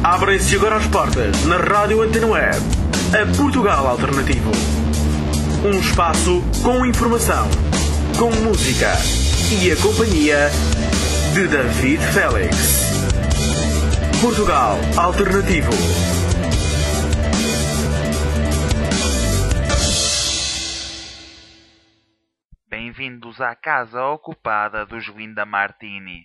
Abrem-se agora as portas na Rádio Antena Web, a Portugal Alternativo. Um espaço com informação, com música e a companhia de David Félix. Portugal Alternativo. Bem-vindos à casa ocupada dos Linda Martini.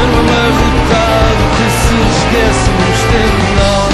um amarrotado que se esquece no estendal.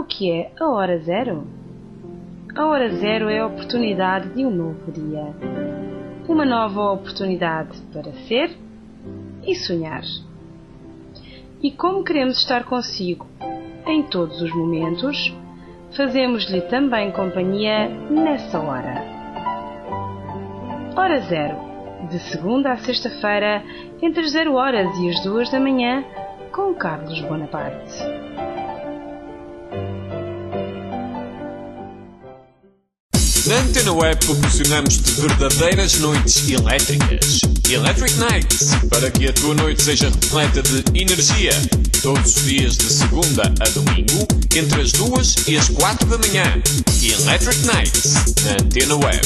o que é a hora zero? A hora zero é a oportunidade de um novo dia. Uma nova oportunidade para ser e sonhar. E como queremos estar consigo em todos os momentos, fazemos-lhe também companhia nessa hora. Hora zero, de segunda a sexta-feira, entre as 0 horas e as 2 da manhã, com Carlos Bonaparte. Na Antena Web proporcionamos-te verdadeiras noites elétricas. Electric Nights, para que a tua noite seja repleta de energia. Todos os dias de segunda a domingo, entre as 2 e as 4 da manhã. Electric Nights, na Antena Web.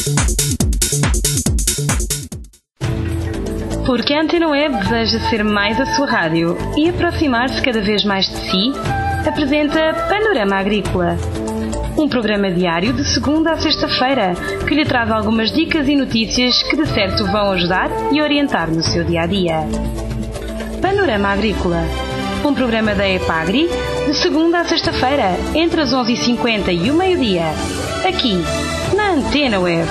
Porque a Antena Web deseja ser mais a sua rádio e aproximar-se cada vez mais de si, apresenta Panorama Agrícola. Um programa diário de segunda a sexta-feira que lhe traz algumas dicas e notícias que de certo vão ajudar e orientar no seu dia-a-dia. Panorama Agrícola. Um programa da EPAGRI de segunda a sexta-feira, entre as 11h50 e o meio-dia. Aqui, na Antena Web.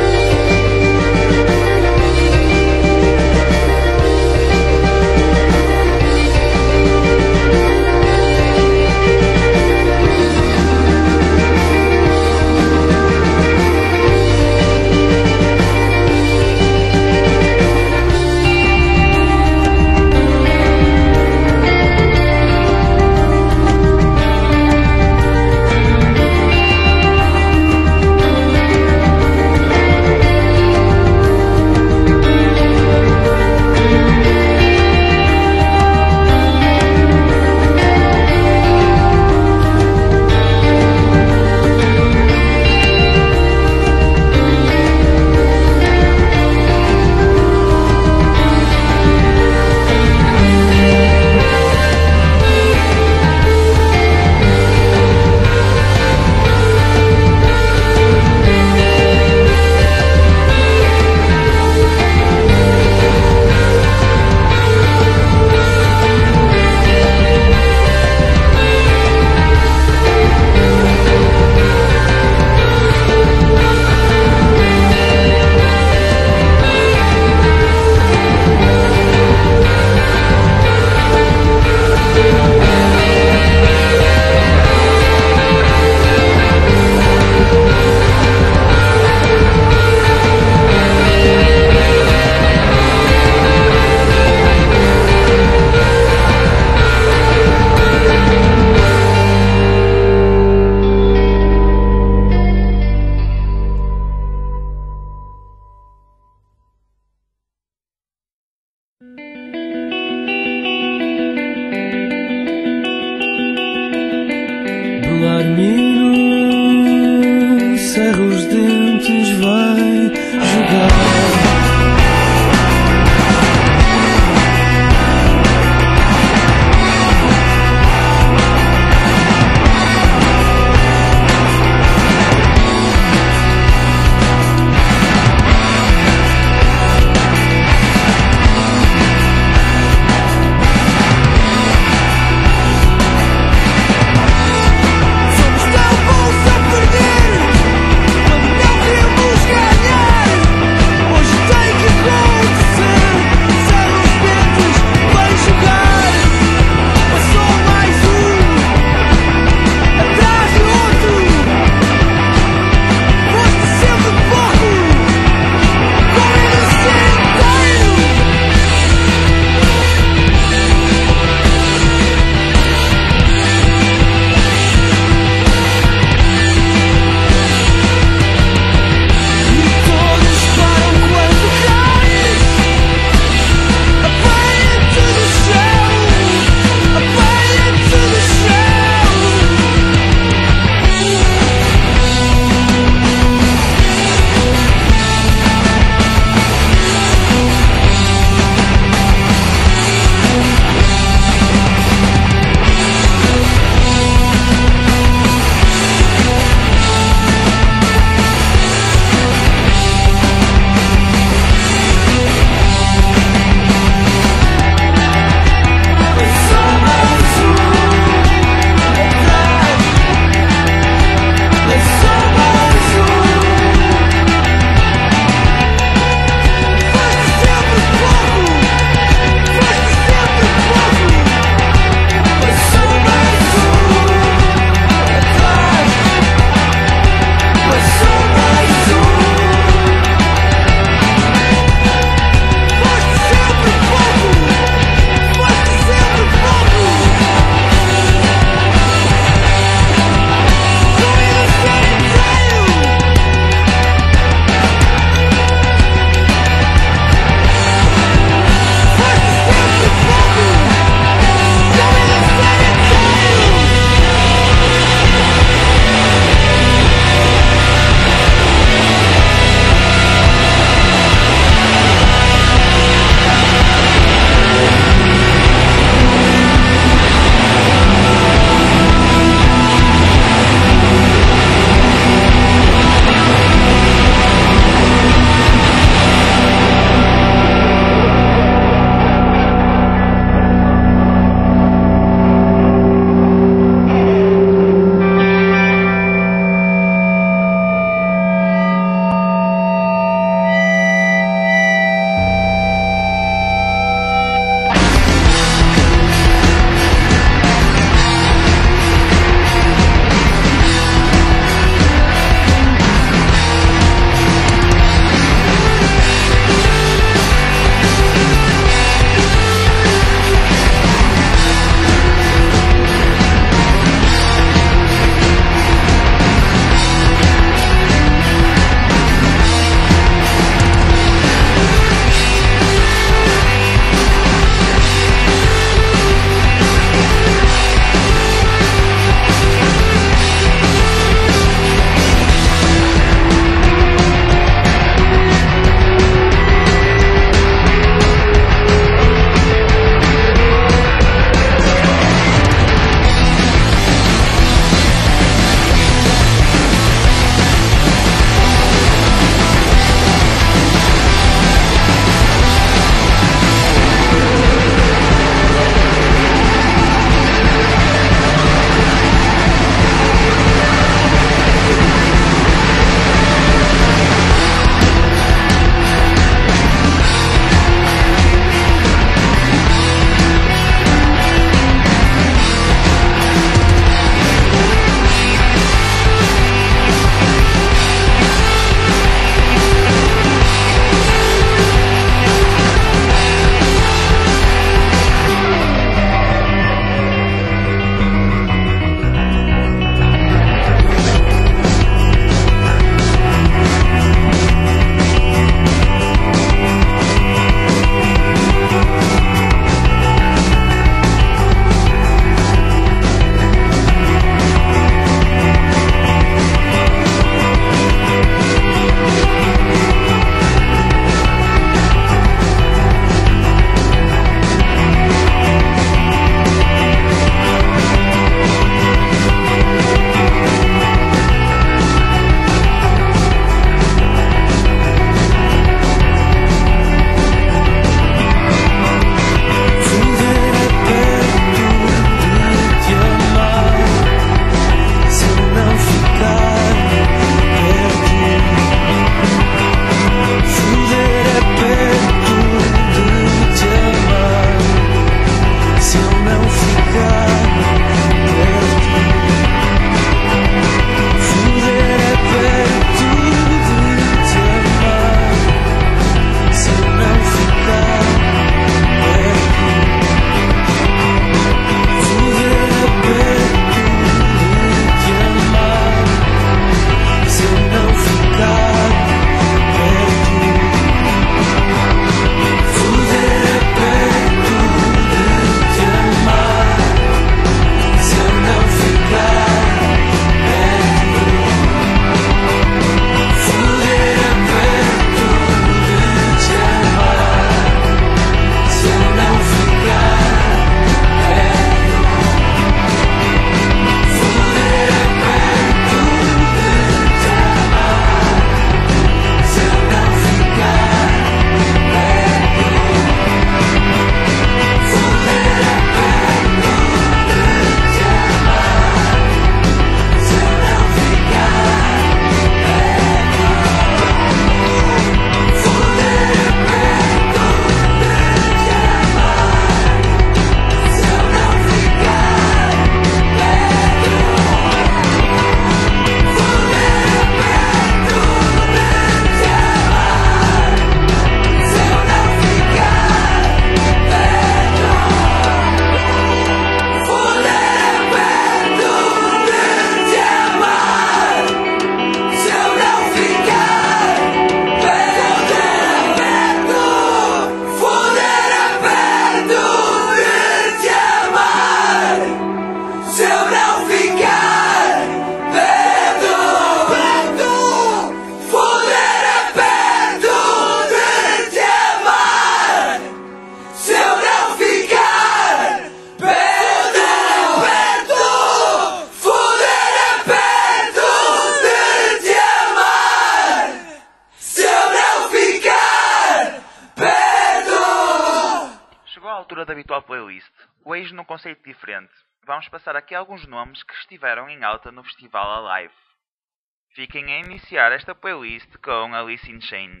altura da habitual playlist, hoje num conceito diferente, vamos passar aqui alguns nomes que estiveram em alta no festival Alive. Fiquem a iniciar esta playlist com Alice in Chains.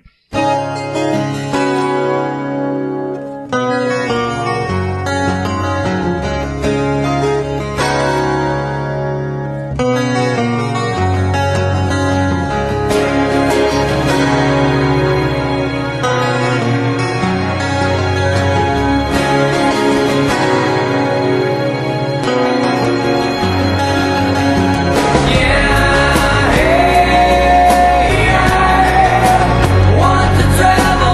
Want to travel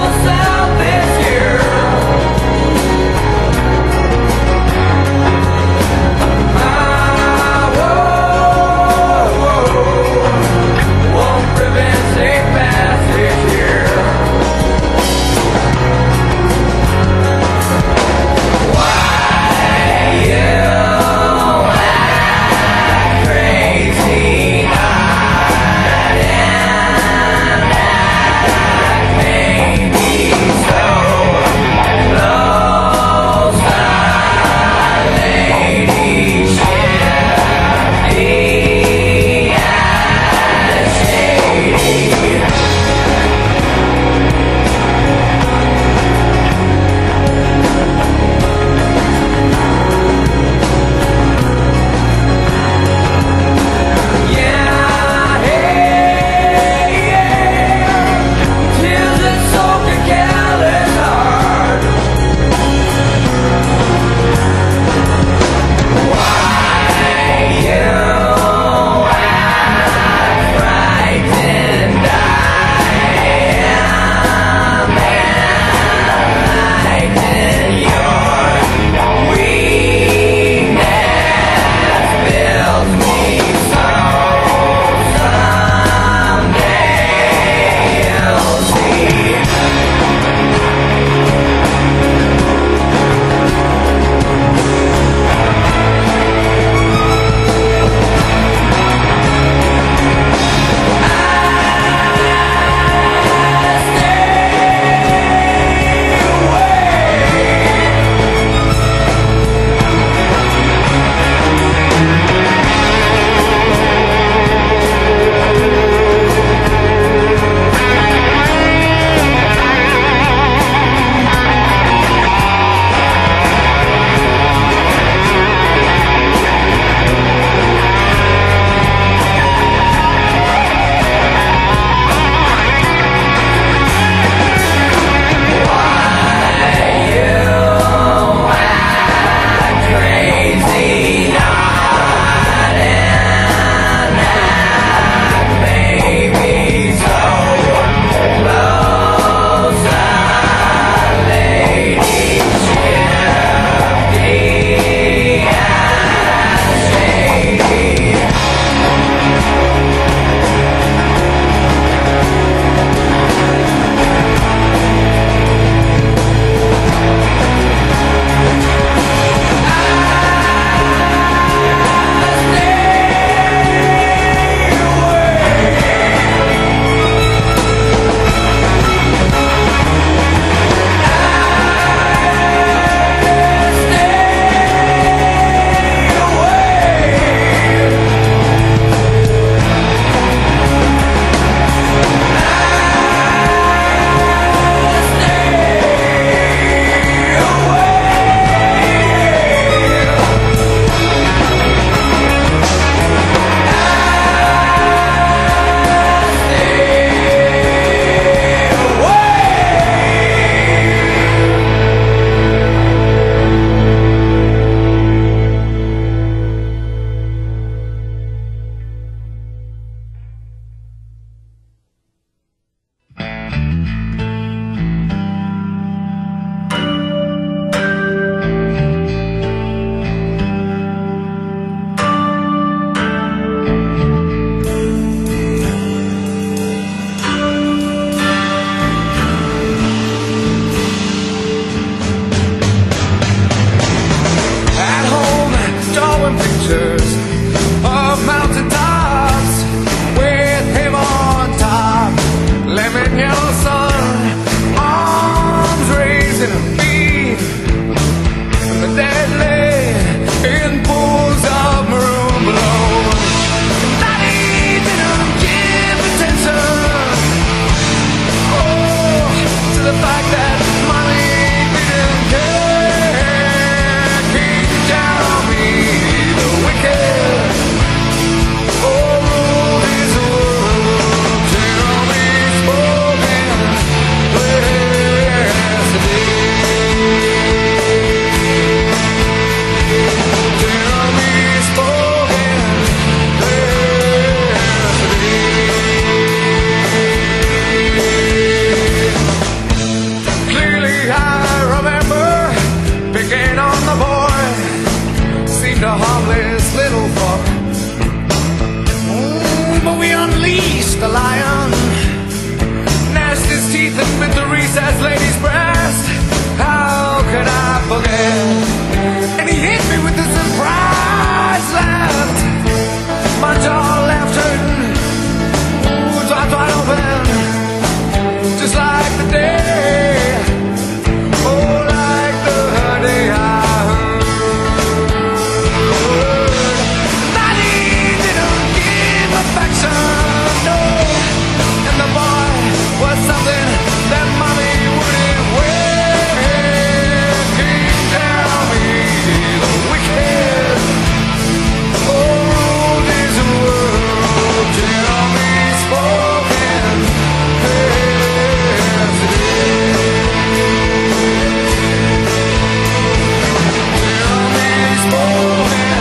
unleash the lion. Gnashed his teeth and bit the recessed lady's breast. How could I forget? And he hit me with the surprise left. My jaw left hurting, ooh, wide open, just like the day, oh, like the day I heard. Daddy didn't give affection, no, and the boy was something that mommy wouldn't wear. King tell me the wicked, oh, this world tell me spoken yesterday. Tell me spoken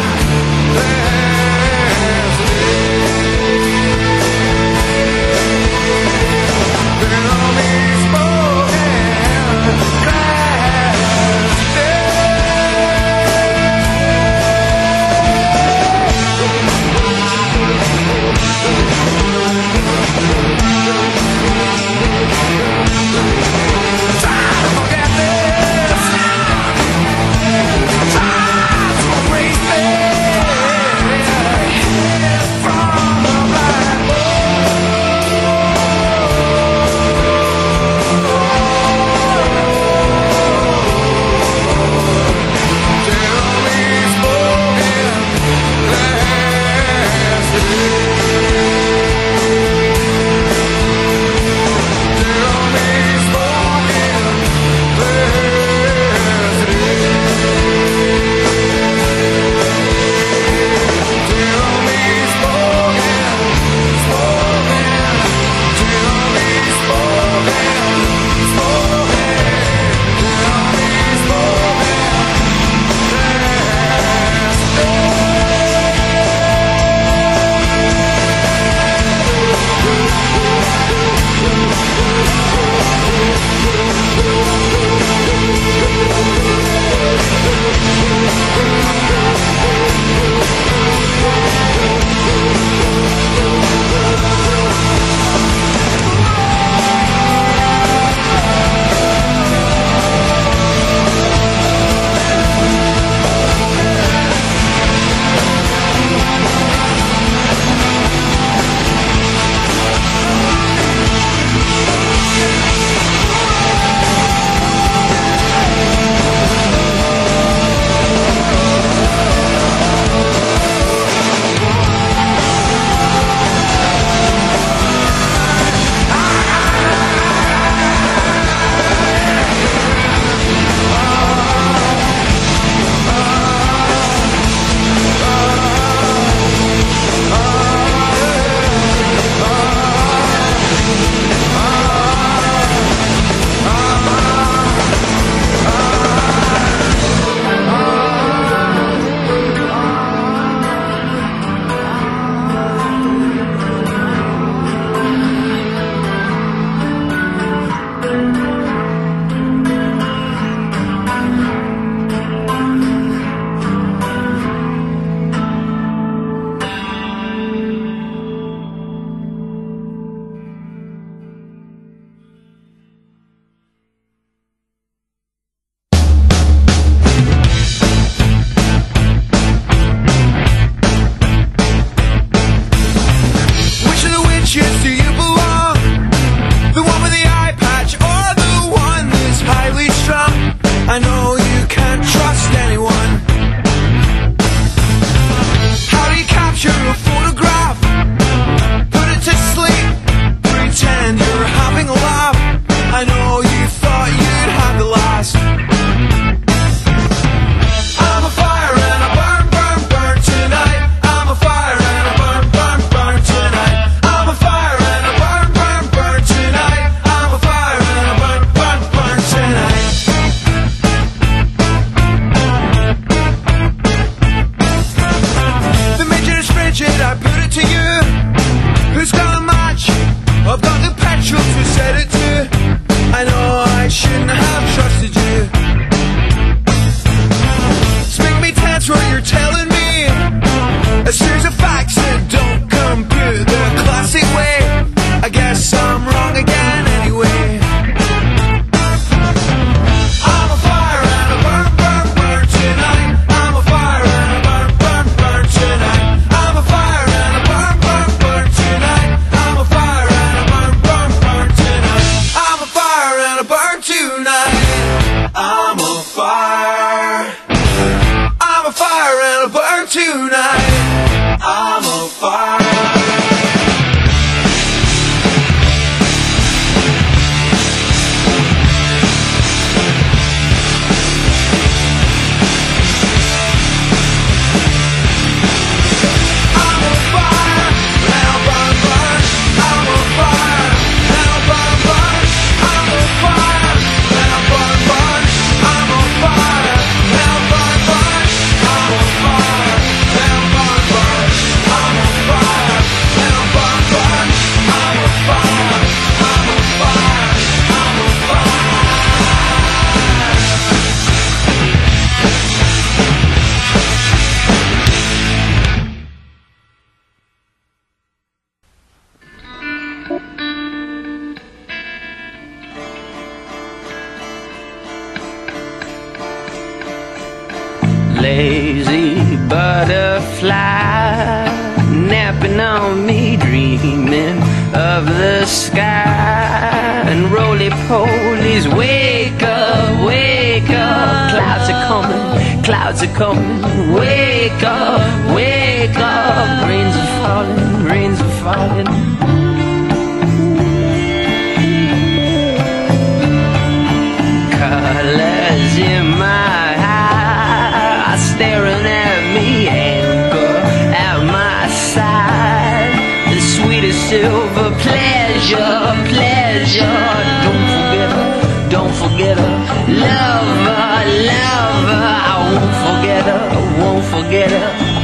A series of facts that don't compute. The classic lazy butterfly napping on me, dreaming of the sky. And roly-polies, wake up, wake up. Clouds are coming, wake up, wake up. Rains are falling, rains are falling. Colors in my eyes staring at me, anger at my side. The sweetest silver pleasure, pleasure. Don't forget her, lover, lover. I won't forget her, I won't forget her.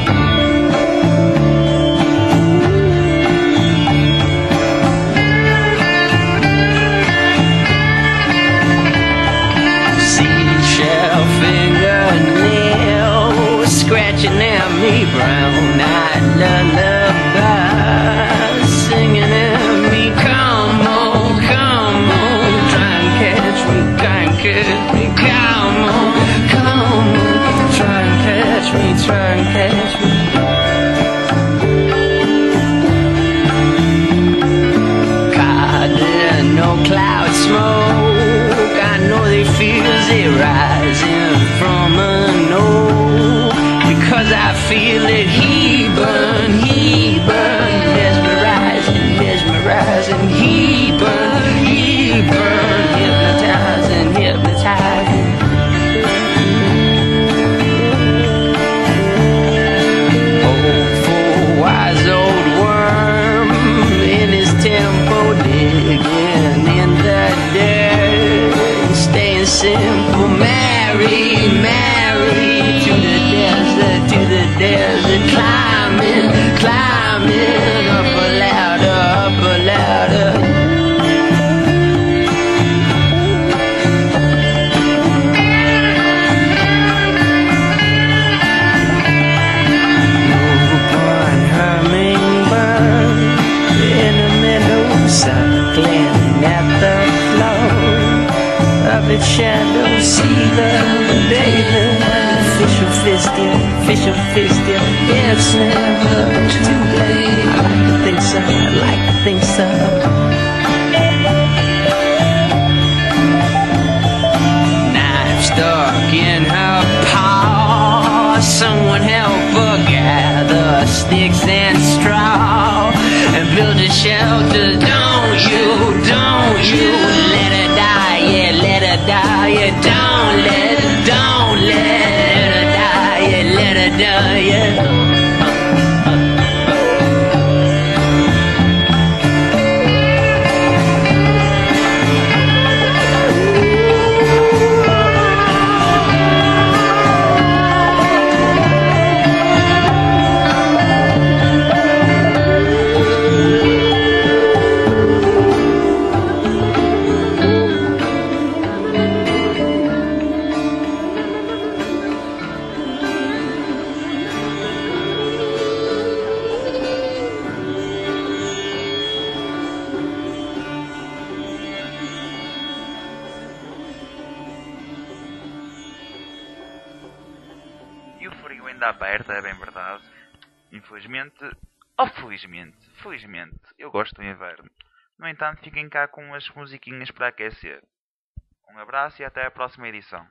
Scratching at me, brown-eyed lullaby, singing at me, come on, try and catch me, come on, try and catch me. Cardinal cloud smoke, I know they feels it rising from a nose. Because I feel that he burn, mesmerizing, he burn, hypnotizing. Hopeful, wise old worm in his temple, digging in the dirt, staying simple, married to the desert, climbing up a ladder. Newborn hummingbird in the meadow, circling at the floor of its shadow. See the baby. Official fist, it's never too late. I like to think so. Knife stuck in her paw. Someone help her gather sticks and straw and build a shelter. Don't you let her die, yeah, let her die, yeah. Don't let her die, yeah. Aberta, é bem verdade. Infelizmente, ou felizmente, eu gosto do inverno. No entanto, fiquem cá com as musiquinhas para aquecer. Um abraço e até a próxima edição.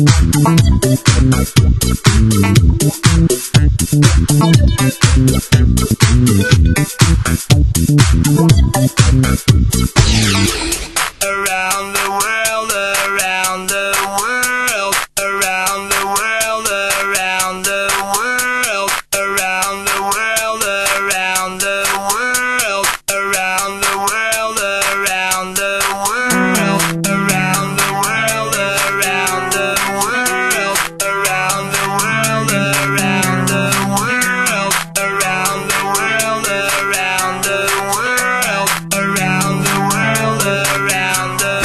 Around the world, around the world, around the world, around the world, around the world, around the world, around the world, around the world, around the world, around the world, around the world, around the world, around the world, around the world, around the world, around the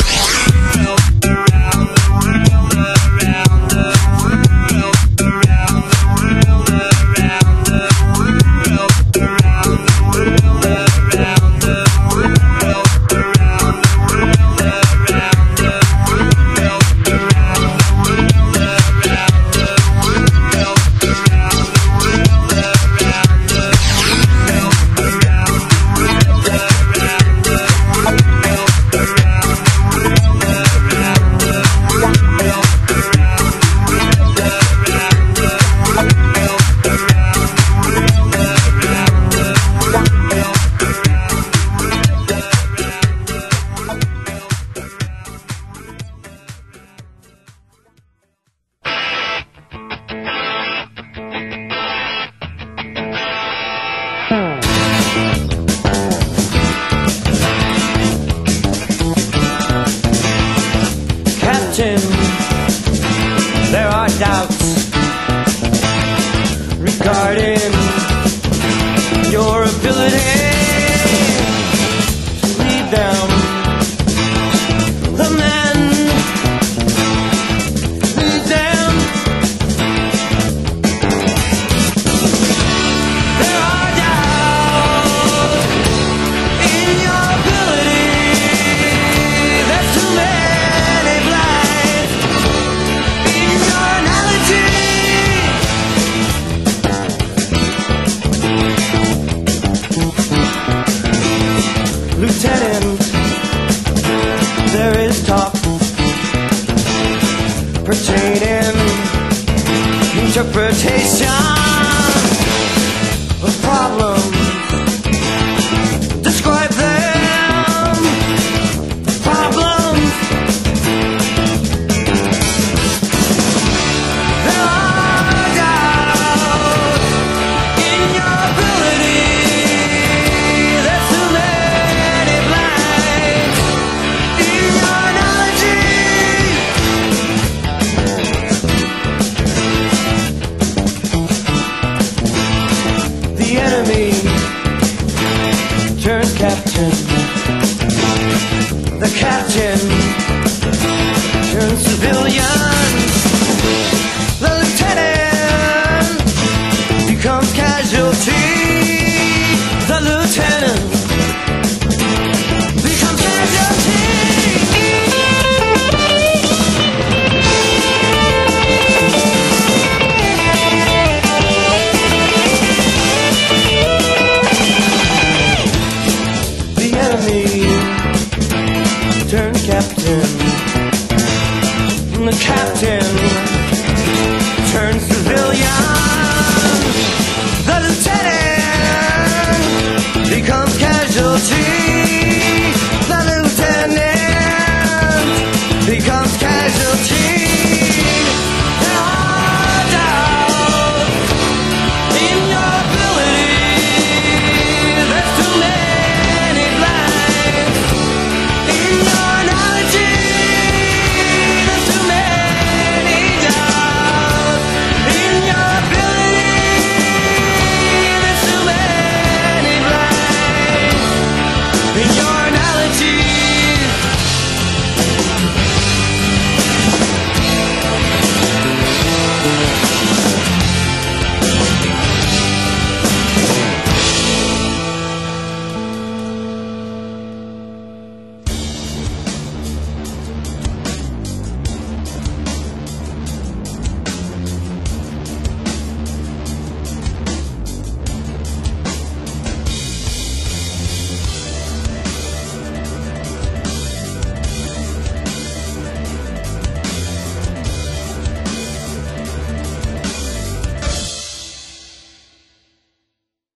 Captain, there are doubts regarding your ability to lead them. The men lead them. There are doubts in your ability. There's too many blinds in your analogy. Lieutenant, there is talk pertaining interpretation of problems. Describe them, problems. There are doubts in your ability. There's too many blanks in your analogy. The enemy turns captain. The captain turns civilian. The lieutenant becomes casualty. The lieutenant becomes casualty. The enemy turns captain. The captain